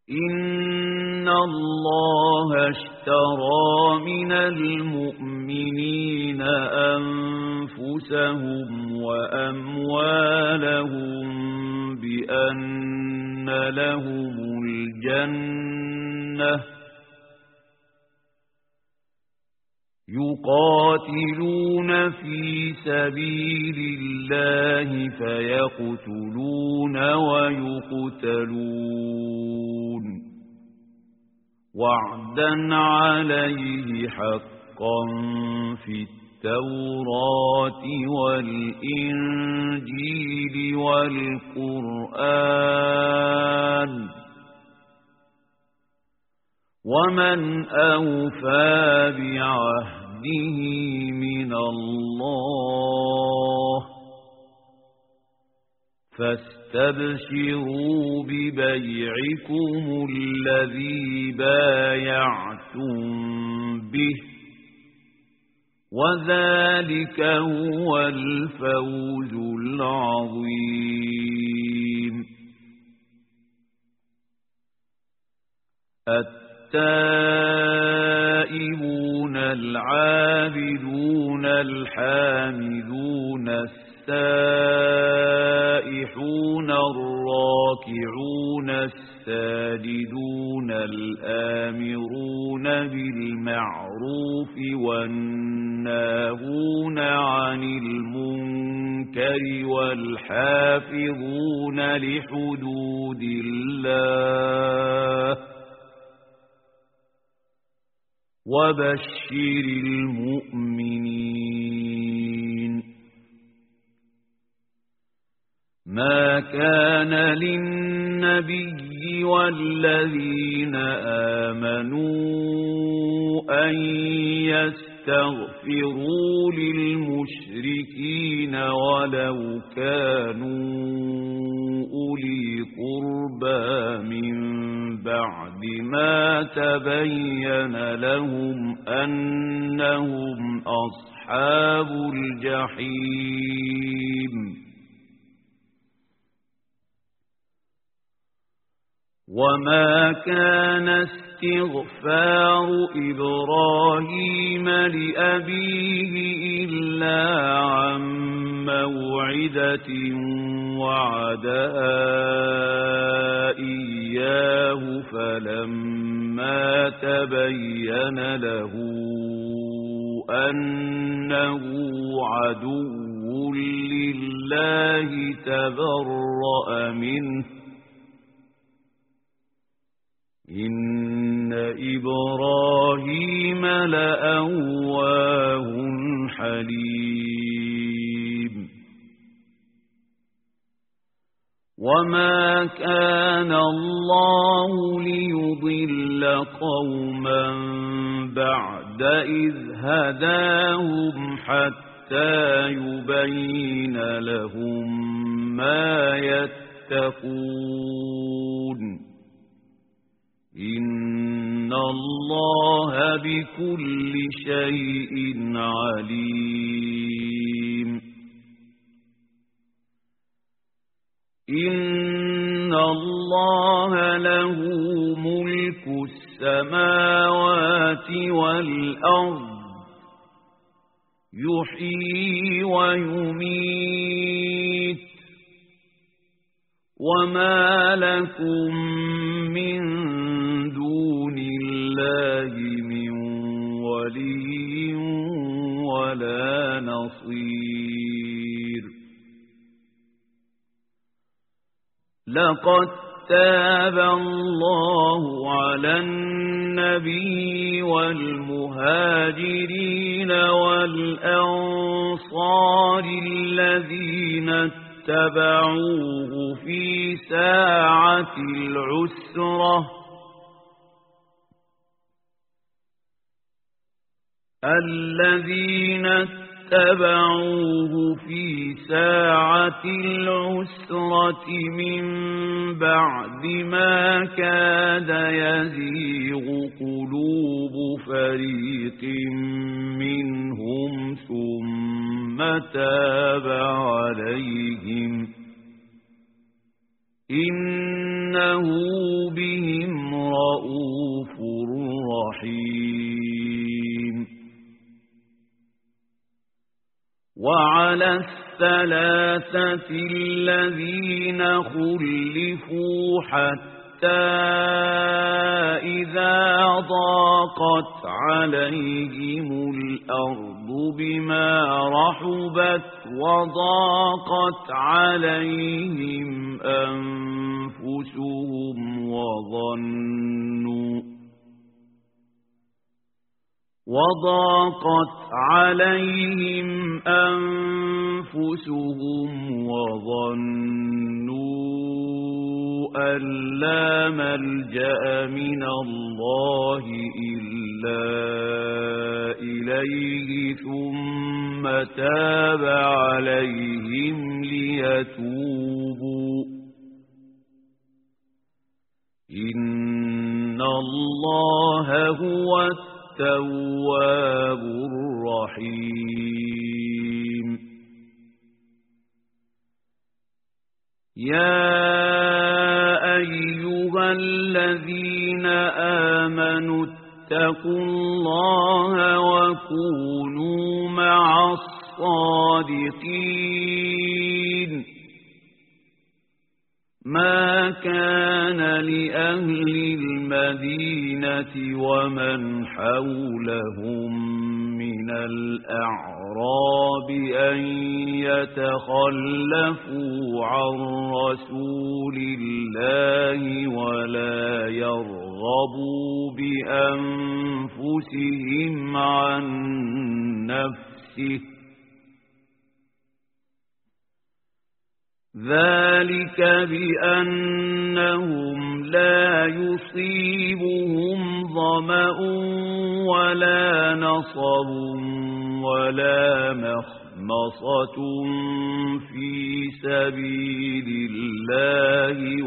إن الله اشترى من المؤمنين أنفسهم وأموالهم بأن لهم الجنة يقاتلون في سبيل الله فيقتلون ويقتلون وعدا عليه حقا في التوراة والإنجيل والقرآن ومن أوفى بعهده من الله فاستبشروا ببيعكم الذي بايعتم به وذلك هو الفوز العظيم. التائبون العابدون الحامدون السائحون الراكعون الساجدون الآمرون بالمعروف والناهون عن المنكر والحافظون لحدود الله وبشر المؤمنين. ما كان للنبي والذين آمنوا أن يستغفروا للمشركين ولو كانوا أولي قربى من بعد ما تبين لهم أنهم أصحاب الجحيم. وما كان استغفار إبراهيم لأبيه إلا عن موعدة وعدها إياه فلما تبين له أنه عدو لله تبرأ منه إن إبراهيم لأواه حليم. وما كان الله ليضل قوما بعد إذ هداهم حتى يبين لهم ما يتقون إن الله بكل شيء عليم. إن الله له ملك السماوات والأرض يحيي ويميت وما لكم من دون الله من ولي ولا نصير. لقد تاب الله على النبي والمهاجرين والأنصار الذين اتبعوه في ساعة العسرة من بعد ما كاد يزيغ قلوب فريق منهم ثم تاب عليهم إنه بهم رءوف رحيم. وعلى الثلاثة الذين خلفوا حتى إذا ضاقت عليهم الأرض بما رحبت وضاقت عليهم أنفسهم وظنوا أن لا ملجأ من الله إلا إليه ثم تاب عليهم ليتوبوا إن الله هو التواب الرحيم. يا أيها الذين آمنوا اتقوا الله وكونوا مع الصادقين. ما كان لأهل المدينة ومن حولهم من الأعراب أن يتخلفوا عن رسول الله ولا يرغبوا بأنفسهم عن نفسه، ذلك بأنهم لا يصيبهم ظمأ ولا نصب ولا مخمصة في سبيل الله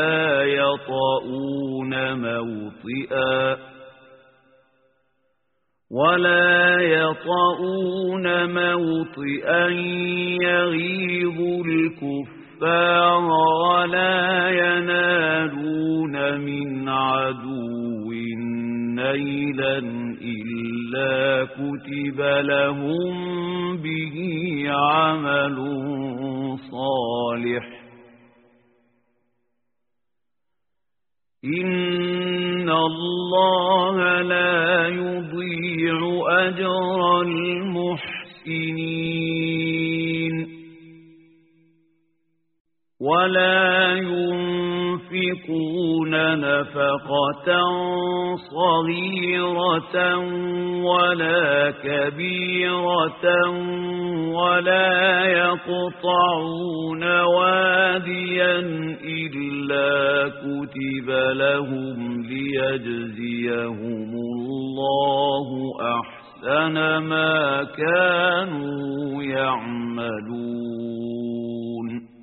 ولا يطؤون موطئا يغيظ الكفار ولا ينالون من عدو نيلا إلا كتب لهم به عمل صالح. إن الله لا يضيع أجر المحسنين. ولا ينفقون نفقة صغيرة ولا كبيرة ولا يقطعون واديا إلا كتب لهم ليجزيهم الله أحسن ما كانوا يعملون.